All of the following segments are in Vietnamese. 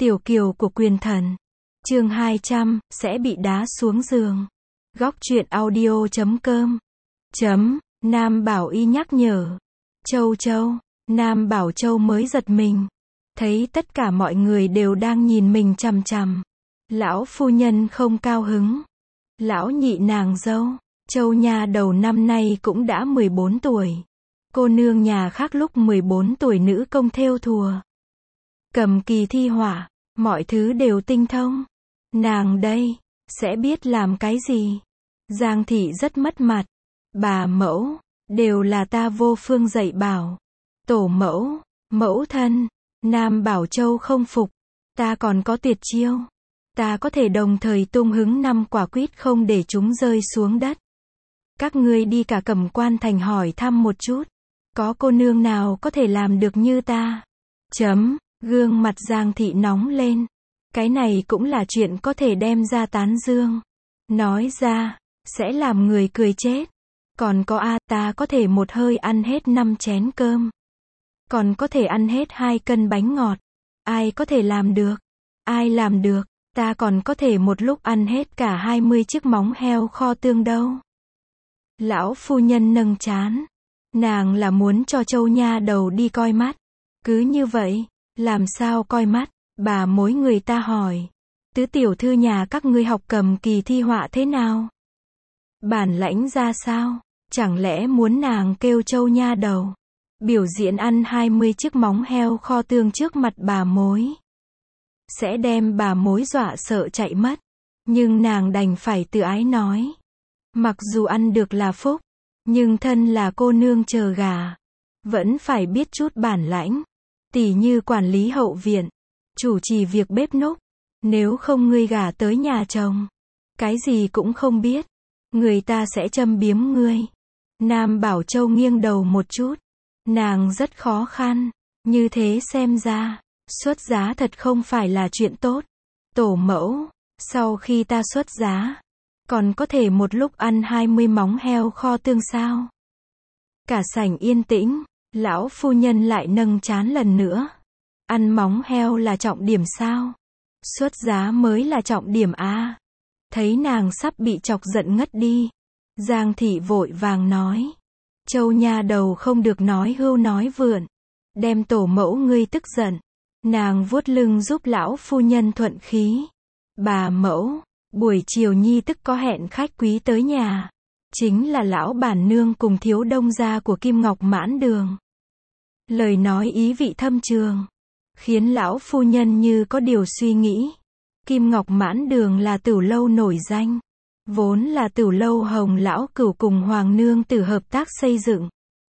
Tiểu kiều của quyền thần. Chương 200, sẽ bị đá xuống giường. Góc truyện audio.com. Nam Bảo Y nhắc nhở. Châu Châu. Nam Bảo Châu mới giật mình. Thấy tất cả mọi người đều đang nhìn mình chằm chằm. Lão phu nhân không cao hứng. Lão nhị nàng dâu, Châu nha đầu năm nay cũng đã 14 tuổi. Cô nương nhà khác lúc 14 tuổi nữ công thêu thùa. Cầm kỳ thi họa, mọi thứ đều tinh thông. Nàng đây, sẽ biết làm cái gì? Giang thị rất mất mặt. Bà mẫu, đều là ta vô phương dạy bảo. Tổ mẫu, mẫu thân, Nam Bảo Châu không phục. Ta còn có tuyệt chiêu. Ta có thể đồng thời tung hứng 5 quả quýt không để chúng rơi xuống đất. Các ngươi đi cả Cẩm Quan thành hỏi thăm một chút. Có cô nương nào có thể làm được như ta? Gương mặt Giang thị nóng lên. Cái này cũng là chuyện có thể đem ra tán dương. Nói ra, sẽ làm người cười chết. Còn có ta có thể một hơi ăn hết 5 chén cơm. Còn có thể ăn hết 2 cân bánh ngọt. Ai có thể làm được? Ai làm được? Ta còn có thể một lúc ăn hết cả 20 chiếc móng heo kho tương đâu. Lão phu nhân nâng trán. Nàng là muốn cho Châu nha đầu đi coi mắt. Cứ như vậy, làm sao coi mắt? Bà mối người ta hỏi. Tứ tiểu thư nhà các ngươi học cầm kỳ thi họa thế nào? Bản lãnh ra sao? Chẳng lẽ muốn nàng kêu Châu nha đầu biểu diễn ăn 20 chiếc móng heo kho tương trước mặt bà mối? Sẽ đem bà mối dọa sợ chạy mất. Nhưng nàng đành phải tự ái nói. Mặc dù ăn được là phúc, nhưng thân là cô nương chờ gà, vẫn phải biết chút bản lãnh. Tỉ như quản lý hậu viện, chủ trì việc bếp núc. Nếu không ngươi gả tới nhà chồng, cái gì cũng không biết, người ta sẽ châm biếm ngươi. Nam Bảo Châu nghiêng đầu một chút. Nàng rất khó khăn. Như thế xem ra, xuất giá thật không phải là chuyện tốt. Tổ mẫu, sau khi ta xuất giá, còn có thể một lúc ăn 20 móng heo kho tương sao? Cả sảnh yên tĩnh, lão phu nhân lại nâng trán lần nữa. Ăn móng heo là trọng điểm sao? Xuất giá mới là trọng điểm à? Thấy nàng sắp bị chọc giận ngất đi, Giang thị vội vàng nói. Châu nha đầu không được nói hưu nói vượn. Đem tổ mẫu ngươi tức giận. Nàng vuốt lưng giúp lão phu nhân thuận khí. Bà mẫu, buổi chiều nhi tức có hẹn khách quý tới nhà. Chính là lão bản nương cùng thiếu đông gia của Kim Ngọc Mãn Đường. Lời nói ý vị thâm trường, khiến lão phu nhân như có điều suy nghĩ. Kim Ngọc Mãn Đường là tửu lâu nổi danh. Vốn là tửu lâu Hồng lão cửu cùng Hoàng nương tử hợp tác xây dựng.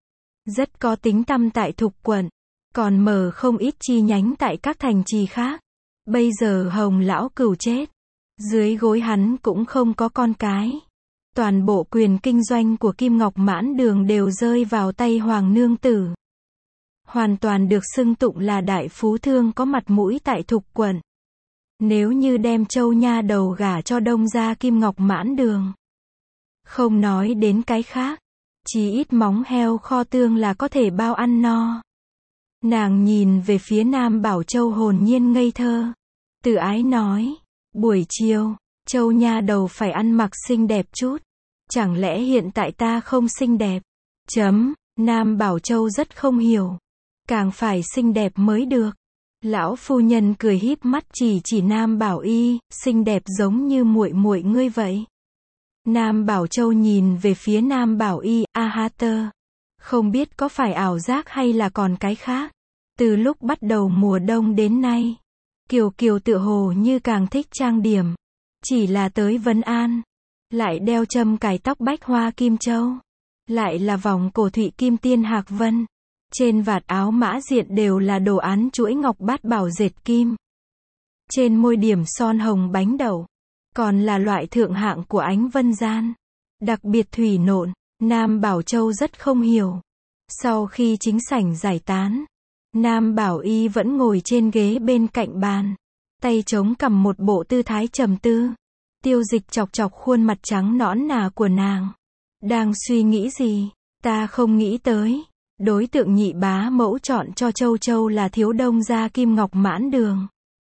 Rất có tính tăm tại Thục quận. Còn mở không ít chi nhánh tại các thành trì khác. Bây giờ Hồng lão cửu chết. Dưới gối hắn cũng không có con cái. Toàn bộ quyền kinh doanh của Kim Ngọc Mãn Đường đều rơi vào tay Hoàng nương tử. Hoàn toàn được xưng tụng là đại phú thương có mặt mũi tại Thục quận. Nếu như đem Châu nha đầu gả cho đông gia Kim Ngọc Mãn Đường, không nói đến cái khác, chỉ ít móng heo kho tương là có thể bao ăn no. Nàng nhìn về phía Nam Bảo Châu hồn nhiên ngây thơ, tự ái nói, buổi chiều, Châu nha đầu phải ăn mặc xinh đẹp chút. Chẳng lẽ hiện tại ta không xinh đẹp? Nam Bảo Châu rất không hiểu. Càng phải xinh đẹp mới được. Lão phu nhân cười híp mắt chỉ Nam Bảo Y, xinh đẹp giống như muội muội ngươi vậy. Nam Bảo Châu nhìn về phía Nam Bảo Y, tơ. Không biết có phải ảo giác hay là còn cái khác. Từ lúc bắt đầu mùa đông đến nay, Kiều Kiều tựa hồ như càng thích trang điểm. Chỉ là tới vấn an, lại đeo châm cài tóc bách hoa kim châu, lại là vòng cổ thụy kim tiên hạc vân. Trên vạt áo mã diện đều là đồ án chuỗi ngọc bát bảo dệt kim. Trên môi điểm son hồng bánh đậu. Còn là loại thượng hạng của ánh vân gian. Đặc biệt thủy nộn. Nam Bảo Châu rất không hiểu. Sau khi chính sảnh giải tán, Nam Bảo Y vẫn ngồi trên ghế bên cạnh bàn. Tay chống cầm một bộ tư thái trầm tư. Tiêu Dịch chọc chọc khuôn mặt trắng nõn nà của nàng. Đang suy nghĩ gì? Ta không nghĩ tới. Đối tượng nhị bá mẫu chọn cho Châu Châu là thiếu đông gia Kim Ngọc Mãn Đường.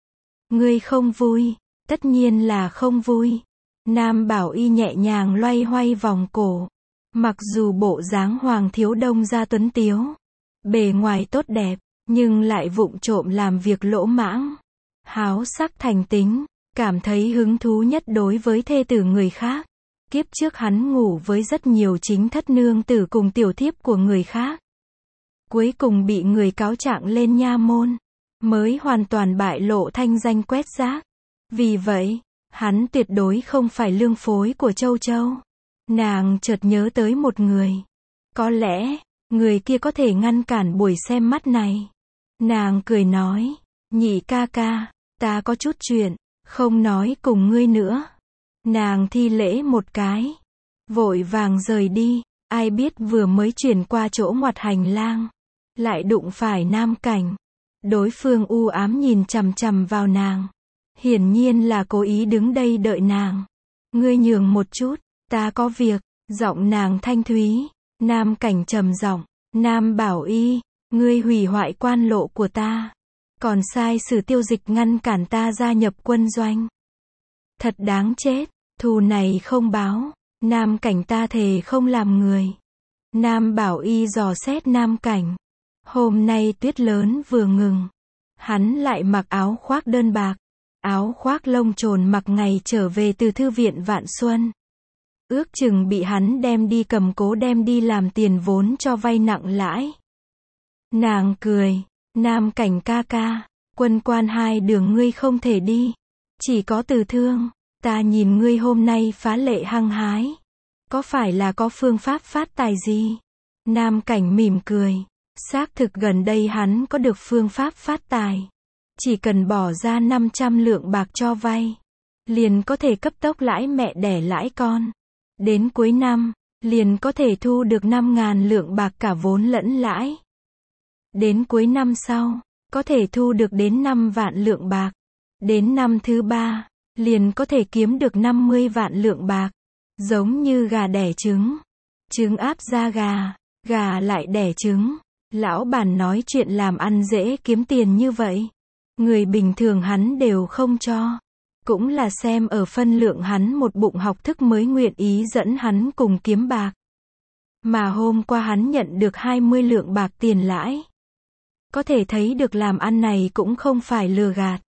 Ngươi không vui, tất nhiên là không vui. Nam Bảo Y nhẹ nhàng loay hoay vòng cổ. Mặc dù bộ dáng Hoàng Thiếu Đông gia tuấn tiếu, bề ngoài tốt đẹp, nhưng lại vụng trộm làm việc lỗ mãng, háo sắc thành tính, cảm thấy hứng thú nhất đối với thê tử người khác. Kiếp trước hắn ngủ với rất nhiều chính thất nương tử cùng tiểu thiếp của người khác. Cuối cùng bị người cáo trạng lên nha môn, mới hoàn toàn bại lộ thanh danh quét rác. Vì vậy, hắn tuyệt đối không phải lương phối của Châu Châu. Nàng chợt nhớ tới một người. Có lẽ, người kia có thể ngăn cản buổi xem mắt này. Nàng cười nói, nhị ca ca, ta có chút chuyện, không nói cùng ngươi nữa. Nàng thi lễ một cái, vội vàng rời đi. Ai biết vừa mới chuyển qua chỗ ngoặt hành lang, lại đụng phải Nam Cảnh. Đối phương u ám nhìn chằm chằm vào nàng, hiển nhiên là cố ý đứng đây đợi nàng. Ngươi nhường một chút, ta có việc. Giọng nàng thanh thúy. Nam Cảnh trầm giọng, Nam Bảo Y, ngươi hủy hoại quan lộ của ta, còn sai sử Tiêu Dịch ngăn cản ta gia nhập quân doanh. Thật đáng chết, thù này không báo, Nam Cảnh ta thề không làm người. Nam Bảo Y dò xét Nam Cảnh. Hôm nay tuyết lớn vừa ngừng, hắn lại mặc áo khoác đơn bạc, áo khoác lông trồn mặc ngày trở về từ thư viện Vạn Xuân. Ước chừng bị hắn đem đi cầm cố, đem đi làm tiền vốn cho vay nặng lãi. Nàng cười, Nam Cảnh ca ca, quân quan hai đường ngươi không thể đi, chỉ có Từ Thương. Ta nhìn ngươi hôm nay phá lệ hăng hái, có phải là có phương pháp phát tài gì? Nam Cảnh mỉm cười, xác thực gần đây hắn có được phương pháp phát tài. Chỉ cần bỏ ra 500 lượng bạc cho vay, liền có thể cấp tốc lãi mẹ đẻ lãi con. Đến cuối năm, liền có thể thu được 5.000 lượng bạc cả vốn lẫn lãi. Đến cuối năm sau, có thể thu được đến 5 vạn lượng bạc. Đến năm thứ 3, liền có thể kiếm được 50 vạn lượng bạc. Giống như gà đẻ trứng. Trứng áp ra gà, gà lại đẻ trứng. Lão bản nói chuyện làm ăn dễ kiếm tiền như vậy. Người bình thường hắn đều không cho. Cũng là xem ở phân lượng hắn một bụng học thức mới nguyện ý dẫn hắn cùng kiếm bạc. Mà hôm qua hắn nhận được 20 lượng bạc tiền lãi. Có thể thấy được làm ăn này cũng không phải lừa gạt.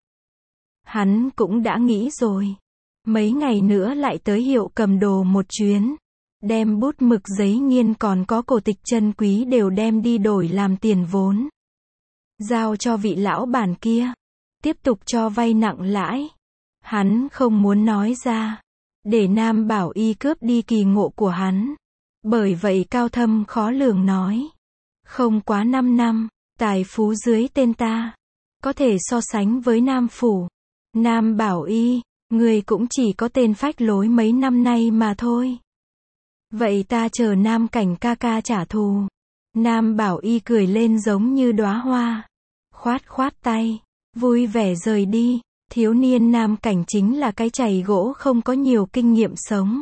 Hắn cũng đã nghĩ rồi. Mấy ngày nữa lại tới hiệu cầm đồ một chuyến. Đem bút mực giấy nghiên còn có cổ tịch chân quý đều đem đi đổi làm tiền vốn. Giao cho vị lão bản kia. Tiếp tục cho vay nặng lãi. Hắn không muốn nói ra. Để Nam Bảo Y cướp đi kỳ ngộ của hắn. Bởi vậy cao thâm khó lường nói. Không quá 5 năm, tài phú dưới tên ta. Có thể so sánh với Nam Phủ. Nam Bảo Y, người cũng chỉ có tên phách lối mấy năm nay mà thôi. Vậy ta chờ Nam Cảnh ca ca trả thù. Nam Bảo Y cười lên giống như đóa hoa. Khoát khoát tay, vui vẻ rời đi. Thiếu niên Nam Cảnh chính là cái chày gỗ không có nhiều kinh nghiệm sống.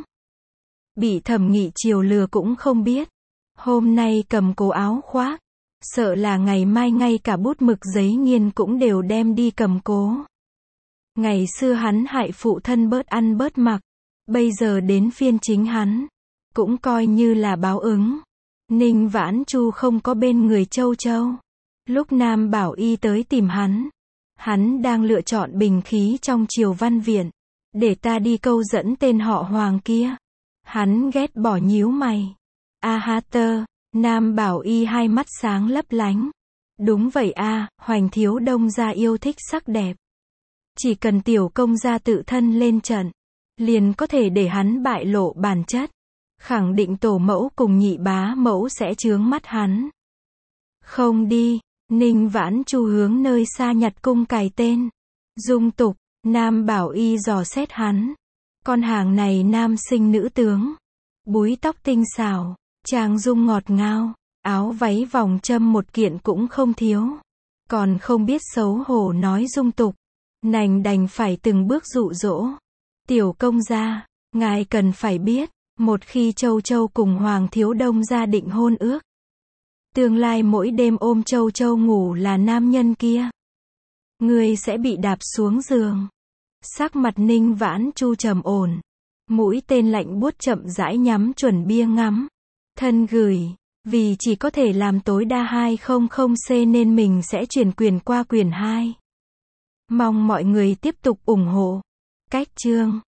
Bị Thẩm Nghị Triều lừa cũng không biết. Hôm nay cầm cố áo khoác. Sợ là ngày mai ngay cả bút mực giấy nghiên cũng đều đem đi cầm cố. Ngày xưa hắn hại phụ thân bớt ăn bớt mặc. Bây giờ đến phiên chính hắn. Cũng coi như là báo ứng. Ninh Vãn Chu không có bên người Châu Châu. Lúc Nam Bảo Y tới tìm hắn. Hắn đang lựa chọn bình khí trong Triều Văn Viện. Để ta đi câu dẫn tên họ Hoàng kia. Hắn ghét bỏ nhíu mày. A ha tơ, Nam Bảo Y hai mắt sáng lấp lánh. Đúng vậy a, Hoành thiếu đông gia yêu thích sắc đẹp. Chỉ cần tiểu công gia tự thân lên trận, liền có thể để hắn bại lộ bản chất. Khẳng định tổ mẫu cùng nhị bá mẫu sẽ chướng mắt hắn. Không đi, Ninh Vãn Chu hướng nơi xa nhặt cung cài tên. Dung tục, Nam Bảo Y dò xét hắn. Con hàng này nam sinh nữ tướng. Búi tóc tinh xảo, trang dung ngọt ngào, áo váy vòng châm một kiện cũng không thiếu. Còn không biết xấu hổ nói dung tục. Nành đành phải từng bước dụ dỗ. Tiểu công gia, ngài cần phải biết, một khi Châu Châu cùng Hoàng Thiếu Đông gia định hôn ước. Tương lai mỗi đêm ôm Châu Châu ngủ là nam nhân kia. Ngươi sẽ bị đạp xuống giường. Sắc mặt Ninh Vãn Chu trầm ổn. Mũi tên lạnh buốt chậm rãi nhắm chuẩn bia ngắm. Thân gửi. Vì chỉ có thể làm tối đa 200C nên mình sẽ chuyển quyền qua quyền 2. Mong mọi người tiếp tục ủng hộ. Cách chương